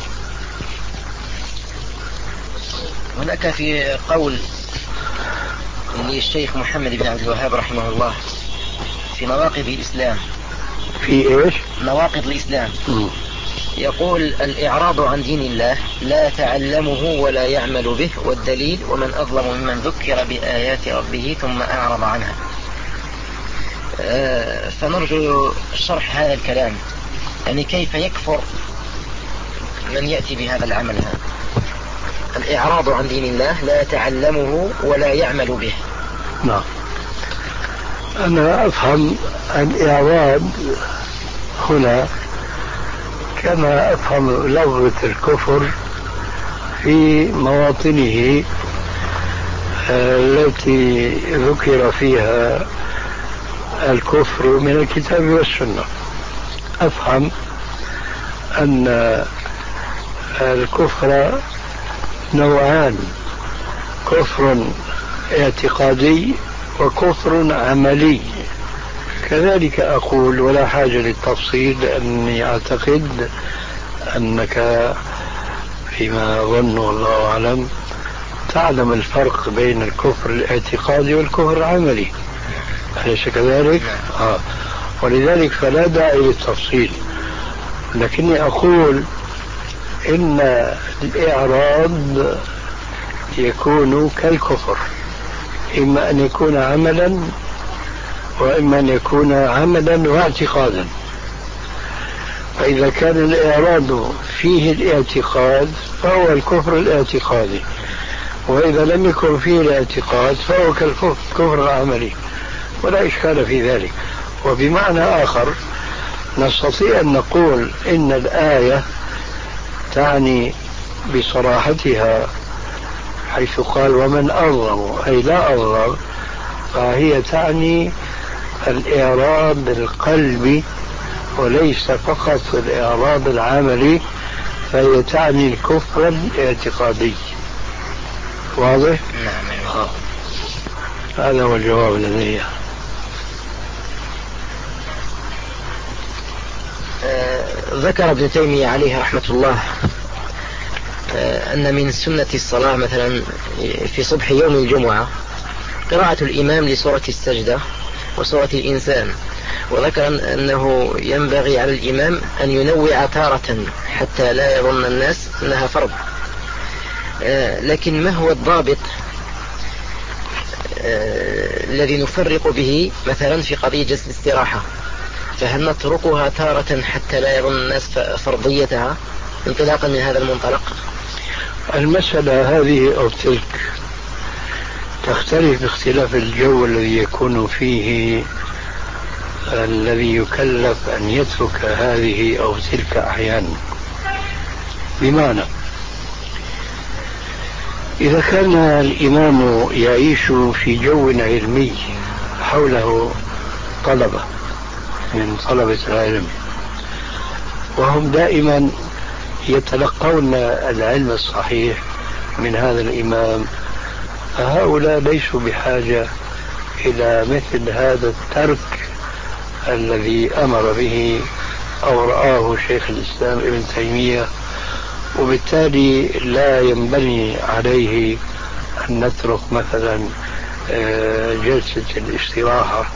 هناك في قول للشيخ محمد بن عبد الوهاب رحمه الله في نواقض الإسلام. في إيش؟ نواقض الإسلام. م. يقول: الإعراض عن دين الله لا تعلمه ولا يعمل به، والدليل: ومن أظلم ممن ذكر بآيات ربه ثم أعرض عنها. آه فنرجو شرح هذا الكلام، يعني كيف يكفر من يأتي بهذا العمل هذا؟ الإعراض عن دين الله لا تعلمه ولا يعمل به. نعم. أنا أفهم الإعراض هنا كما أفهم لفظة الكفر في مواطنه التي ذكر فيها الكفر من الكتاب والسنة. أفهم أن الكفر نوعان: كفر اعتقادي وكفر عملي. كذلك أقول، ولا حاجة للتفصيل، لأني أعتقد أنك فيما أظن والله أعلم تعلم الفرق بين الكفر الاعتقادي والكفر العملي، أليس كذلك؟ آه. ولذلك فلا داعي للتفصيل، لكني أقول إن الإعراض يكون كالكفر، إما أن يكون عملا وإما أن يكون عملا واعتقادا. فإذا كان الإعراض فيه الاعتقاد فهو الكفر الاعتقادي، وإذا لم يكن فيه الاعتقاد فهو كالكفر العملي، ولا إشكال في ذلك. وبمعنى آخر نستطيع أن نقول إن الآية تعني بصراحتها حيث قال ومن أظلم، أي لا أظلم، فهي تعني الإعراض القلبي وليس فقط الإعراض العملي، فهي تعني الكفر الاعتقادي. واضح؟ نعم. آه. هذا هو الجواب لدي. آه ذكر ابن تيمية عليه رحمة الله آه أن من سنة الصلاة مثلا في صبح يوم الجمعة قراءة الإمام لسورة السجدة وسورة الإنسان، وذكر أنه ينبغي على الإمام أن ينوع تارة حتى لا يظن الناس أنها فرض. لكن ما هو الضابط الذي نفرق به مثلا في قضية جلسة الاستراحة؟ فهل نتركها تارة حتى لا يظن الناس فرضيتها انطلاقا من هذا المنطلق؟ المسألة هذه أو تلك تختلف باختلاف الجو الذي يكون فيه الذي يكلف أن يترك هذه أو تلك أحيانا. بمعنى إذا كان الإمام يعيش في جو علمي حوله طلبة من طلبة العلم وهم دائما يتلقون العلم الصحيح من هذا الإمام، فهؤلاء ليسوا بحاجة إلى مثل هذا الترك الذي أمر به أو رآه شيخ الإسلام ابن تيمية، وبالتالي لا ينبني عليه أن نترك مثلا جلسة الاستراحة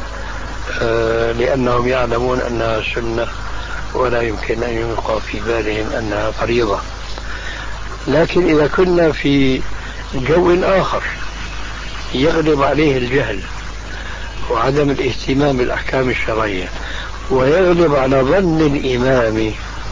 لأنهم يعلمون أنها سنة ولا يمكن أن يلقى في بالهم أنها فريضة. لكن إذا كنا في جو آخر يغلب عليه الجهل وعدم الاهتمام بالأحكام الشرعية ويغلب على ظن الإمام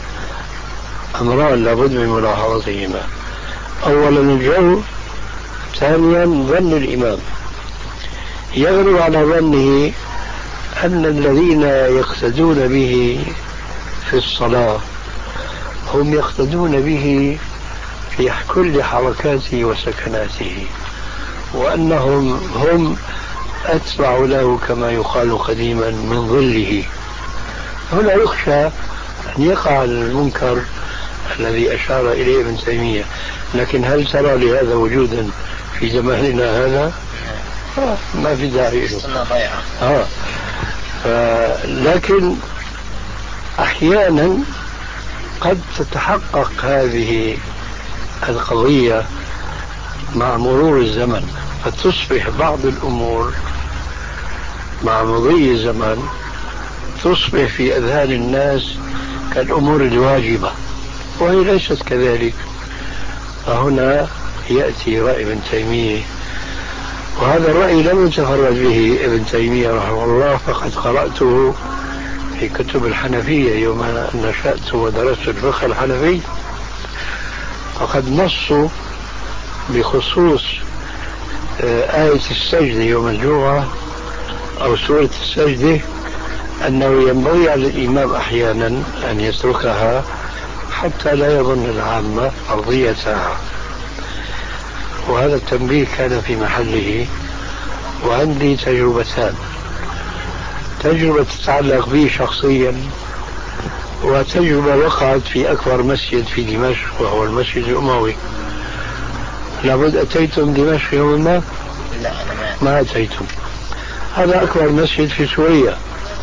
أمران لابد من ملاحظتهما: أولا الجو، ثانيا ظن الإمام. يغلب على ظنه أن الذين يقتدون به في الصلاة هم يقتدون به في كل حركاته وسكناته، وأنهم هم أتبع له كما يقال قديما من ظله. هنا يخشى أن يقع المنكر الذي أشار إليه ابن تيمية. لكن هل ترى لهذا وجودا في زماننا هذا؟ آه ما في داعي له. آه. آه لكن أحيانا قد تتحقق هذه القضية مع مرور الزمن، فتصبح بعض الأمور مع مضي الزمن تصبح في أذهان الناس كالأمور الواجبة، وهي ليست كذلك. فهنا يأتي رأي ابن تيمية، وهذا الرأي لم يتفرد به ابن تيمية رحمه الله، فقد قرأته في كتب الحنفية يوم نشأت ودرست الفقه الحنفي، فقد نصوا بخصوص آية السجدة يوم الجمعة أو سورة السجدة أنه ينبغي على الإمام أحيانا أن يتركها حتى لا يظن العامة فرضيتها. وهذا التنبيه كان في محله. وعندي تجربتان: تجربة تتعلق بي شخصيا، وتجربة وقعت في أكبر مسجد في دمشق وهو المسجد الأموي. لابد أتيتم دمشق يوم ما؟ لا أنا ما أتيتم. هذا أكبر مسجد في سوريا.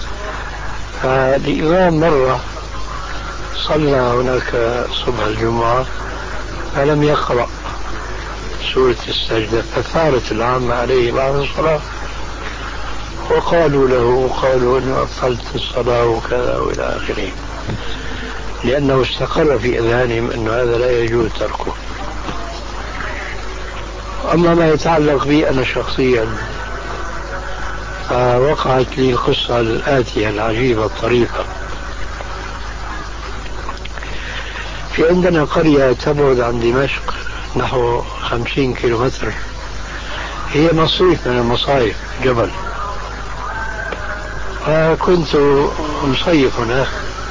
فالإمام مرة صلى هناك صبح الجمعة فلم يقرأ سورة السجدة، فثارت العامة عليه بعد الصلاة وقالوا له وقالوا أنه أبطلت الصلاة وكذا وإلى آخره، لأنه استقر في أذهانهم أن هذا لا يجوز تركه. أما ما يتعلق بي أنا شخصيا، فوقعت لي القصة الآتية العجيبة الطريفة. في عندنا قرية تبعد عن دمشق نحو خمسين كيلومتر، هي مصيف من المصايف، جبل. فكنت مصيف هناك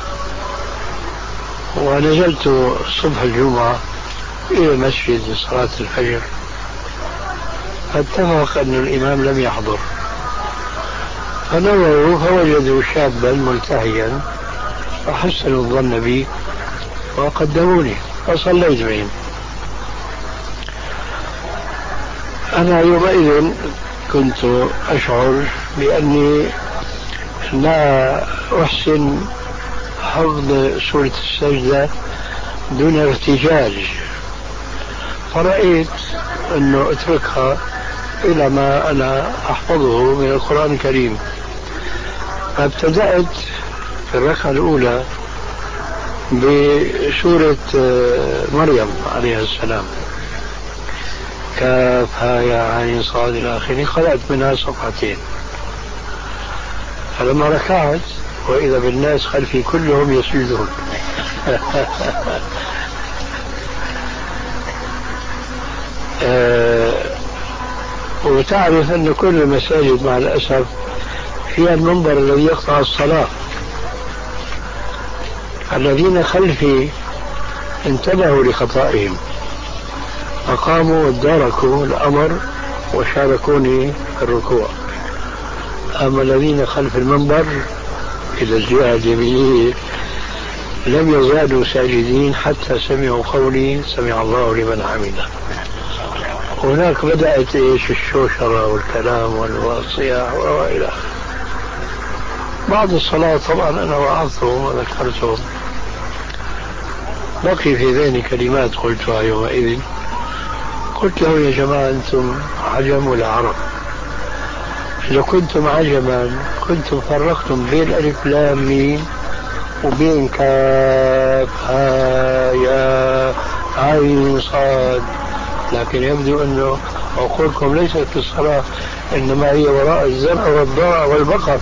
ونزلت صبح الجمعة إلى المسجد لصلاة الفجر، فاتفق أن الإمام لم يحضر، فنظروا فوجدوا شابا ملتحيا فحسنوا الظن بي وقدموني فصليت بهم. أنا يومئذ كنت أشعر بأني لا أحسن حفظ سورة السجدة دون ارتجاج، فرأيت أنه أتركها إلى ما أنا أحفظه من القرآن الكريم. فابتدأت في الركعة الأولى بسورة مريم عليه السلام، كاف ها يا عين صاد إلى آخره، قرأت منها صفحتين. فلما ركعت وإذا بالناس خلفي كلهم يسجدون وتعرف أن كل المساجد مع الأسف فيها المنبر الذي يقطع الصلاة. الذين خلفي انتبهوا لخطائهم فقاموا واداركوا الأمر وشاركوني في الركوع. أما الذين خلف المنبر إلى الجهة اليمينية لم يزالوا ساجدين حتى سمعوا قولي سمع الله لمن حمده. هناك بدأت إيش الشوشرة والكلام والصياح وإلى آخره. بعد الصلاة طبعا أنا وعظتهم وذكرتهم. بقي في ذهني كلمات قلتها يومئذ. قلت له يا جماعة أنتم عجم ولا عرب؟ إذا كنتم عجما كنتم فرقتم بين ألف لام ميم وبين كاف ها يا عين صاد، لكن يبدو أنه عقولكم ليست في الصلاة إنما هي وراء الزرع والضرع والبقر.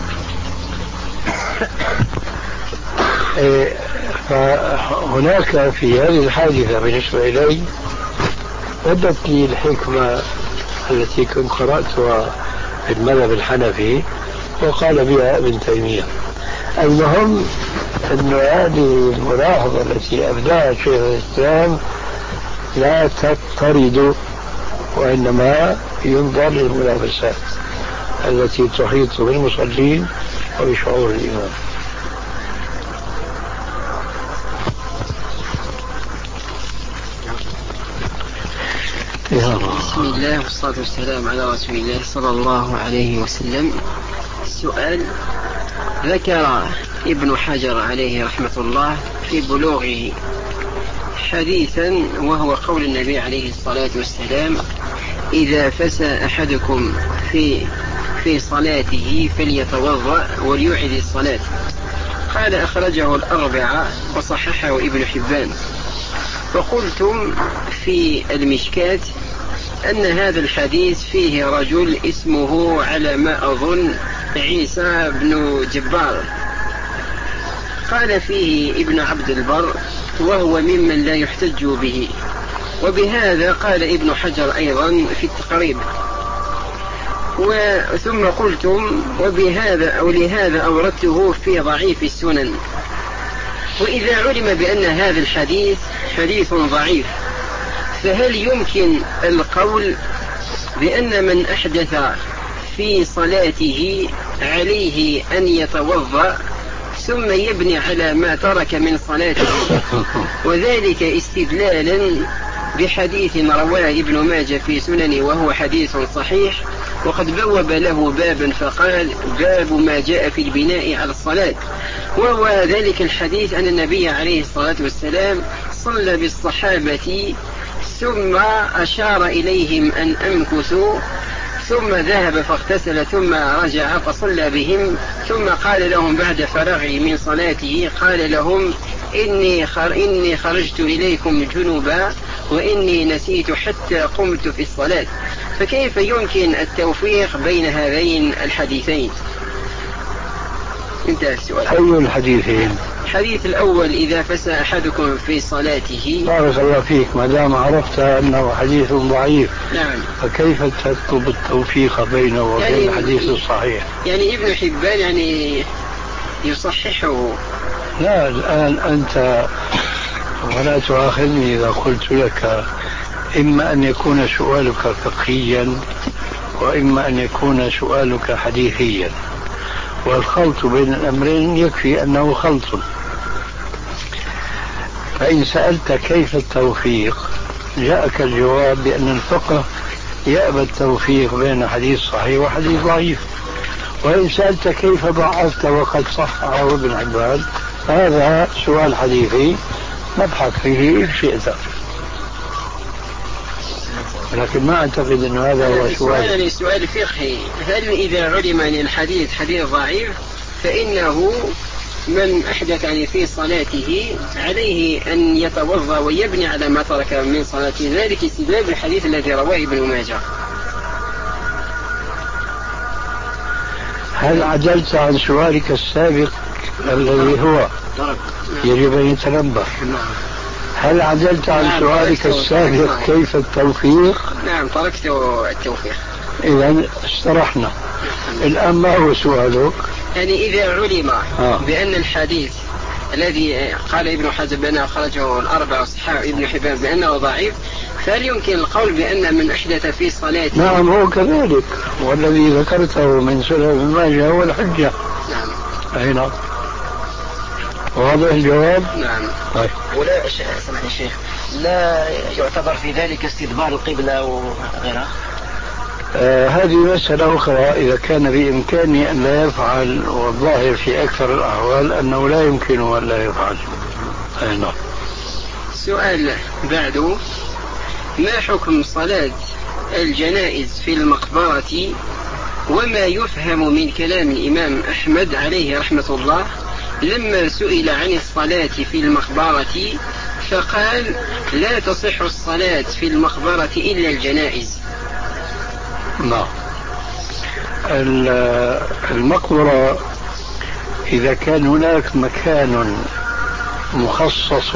فهناك في هذه الحادثة بالنسبة إلي بدت لي الحكمة التي كنت قرأتها في المذهب الحنفي وقال بها ابن تيمية. المهم أن هذه الملاحظة التي أبداها شيخ الإسلام لا تضطرد، وإنما ينظر للملابسات التي تحيط بالمصلين وبشعور الإمام. بسم الله والصلاة والسلام على رسول الله صلى الله عليه وسلم. السؤال: ذكر ابن حجر عليه رحمة الله في بلوغه حديثا وهو قول النبي عليه الصلاة والسلام: إذا فسى أحدكم في في صلاته فليتوضأ وليعد الصلاة. قال: أخرجه الأربعة وصححه ابن حبان. فقلتم في المشكاة أن هذا الحديث فيه رجل اسمه على ما أظن عيسى بن جبار. قال فيه ابن عبد البر وهو ممن لا يحتج به، وبهذا قال ابن حجر أيضا في التقريب. ثم قلتم وبهذا أو لهذا أوردته في ضعيف السنن. وإذا علم بأن هذا الحديث حديث ضعيف فهل يمكن القول بأن من أحدث في صلاته عليه أن يتوضأ ثم يبني على ما ترك من صلاته، وذلك استدلالا بحديث رواه ابن ماجه في سننه وهو حديث صحيح، وقد بوب له بابا فقال: باب ما جاء في البناء على الصلاة، وهو ذلك الحديث أن النبي عليه الصلاة والسلام صلى بالصحابة ثم أشار إليهم أن أمكثوا، ثم ذهب فاغتسل ثم رجع فصلى بهم، ثم قال لهم بعد فراغه من صلاته قال لهم: إني, خر إني خرجت إليكم جنبا وإني نسيت حتى قمت في الصلاة. فكيف يمكن التوفيق بين هذين الحديثين؟ انتهى السؤال. أي الحديثين؟ الحديث الأول: إذا فسى أحدكم في صلاته. بارك الله فيك، ما دام عرفت أنه حديث ضعيف. نعم. فكيف تطلب التوفيق بينه وبين يعني الحديث الصحيح؟ يعني ابن حبان يعني يصححه. لا، الآن أنت ولا تؤاخذني إذا قلت لك إما أن يكون سؤالك فقهيا وإما أن يكون سؤالك حديثيا، والخلط بين الأمرين يكفي أنه خلط. فإن سألت كيف التوفيق جاءك الجواب بأن الفقه يأبى التوفيق بين حديث صحيح وحديث ضعيف. وإن سألت كيف ضعفت وقد صححه ابن حبان هذا سؤال حديثي نبحث فيه إن شئت. لكن ما أعتقد أن هذا هو السؤال. يعني سؤال فقهي: هل إذا علم أن الحديث حديث ضعيف فإنه من أحدث يعني في صلاته عليه أن يتوضأ ويبني على ما ترك من صلاته، ذلك استدلال الحديث الذي رواه ابن ماجه؟ هل عدلت عن سؤالك السابق الذي هو يجب أن يتنبه؟ هل عدلت عن نعم سؤالك السابق كيف التوفيق؟ نعم تركت التوفيق. إذا استرحنا. الآن ما هو سؤالك؟ يعني إذا علم آه. بأن الحديث الذي قال ابن حزم بأنه أخرجه الأربعة وصححه ابن حبان بأنه ضعيف، فهل يمكن القول بأن من أحدث في صلاته؟ نعم هو كذلك، والذي ذكرته من سنن ابن ماجه هو الحجة. نعم. أي نعم. واضح الجواب؟ نعم. طيب. ولا سمح الشيخ، لا يعتبر في ذلك استدبار القبلة وغيرها؟ آه هذه مسألة أخرى. إذا كان بإمكانه أن لا يفعل، والظاهر في أكثر الأحوال أنه لا يمكنه أن لا يفعل. أي نعم. سؤال بعده: ما حكم صلاة الجنائز في المقبرة، وما يفهم من كلام الإمام أحمد عليه رحمة الله لما سئل عن الصلاة في المقبرة فقال: لا تصح الصلاة في المقبرة إلا الجنائز؟ نعم. المقبرة إذا كان هناك مكان مخصص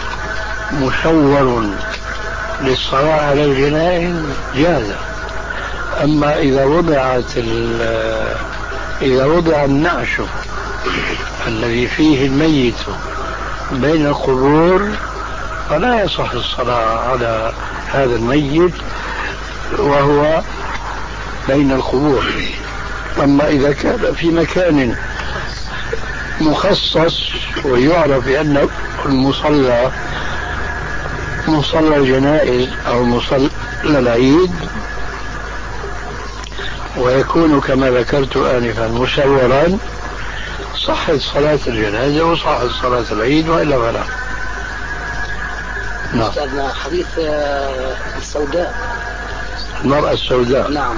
مشور للصلاة على الجنائز جاز. أما إذا وضعت إذا وضع النعش الذي فيه الميت بين القبور فلا يصح الصلاة على هذا الميت وهو بين القبور. أما إذا كان في مكان مخصص ويعرف بأنه المصلى مصلى الجنائز أو مصلى العيد، ويكون كما ذكرت آنفا مشورا، صحت صلاة الجنازة وصحت صلاة العيد، وإلا فلا. نعم. أستاذنا حديث السوداء، المرأة السوداء. نعم.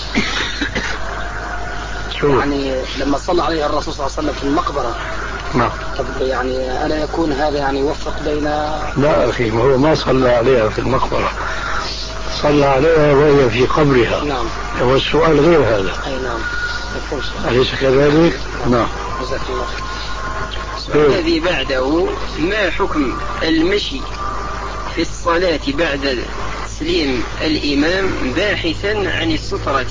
شو؟ يعني لما صلى عليها الرسول صلى الله عليه وسلم في المقبرة. نعم. طب يعني ألا يكون هذا يعني يوفق بين؟ لا أخي، ما هو ما صلى عليها في المقبرة، صلى عليها وهي في قبرها. نعم. هو السؤال غير هذا. أي نعم. أليس كذلك؟ نعم. جزاك الله. الذي بعده: ما حكم المشي في الصلاة بعد تسليم الإمام باحثا عن السترة؟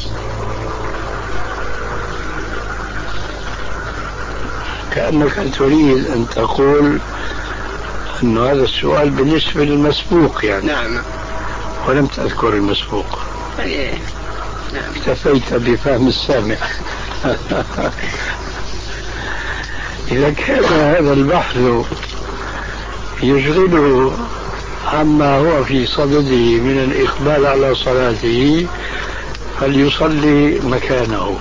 كأنك تريد أن تقول أن هذا السؤال بالنسبة للمسبوق يعني. نعم. ولم تذكر المسبوق. نعم. اكتفيت بفهم السامع. إذا كان هذا البحث يشغله عما هو في صدده من الإقبال على صلاته فليصلي مكانه.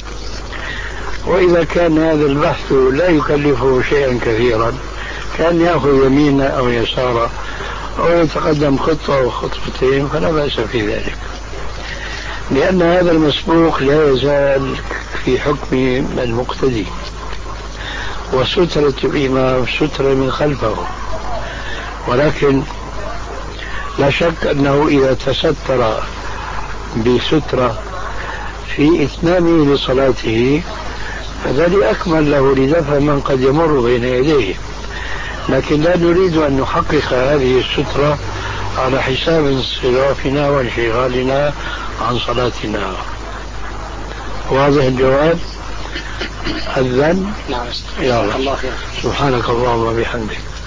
وإذا كان هذا البحث لا يكلفه شيئا كثيرا، كان يأخذ يمينا أو يسارا أو يتقدم خطوة أو خطوتين، فلا بأس في ذلك، لأن هذا المسبوق لا يزال في حكم المقتدي، وسترة الإمام سترة من خلفه. ولكن لا شك أنه إذا تستر بسترة في إتمامه لصلاته فذلك أكمل له لدفع من قد يمر بين يديه. لكن لا نريد أن نحقق هذه السترة على حساب انصرافنا وانشغالنا عن صلاتنا. واضح الجواب؟ أذن؟ نعم. يا الله. سبحانك اللهم وبحمدك.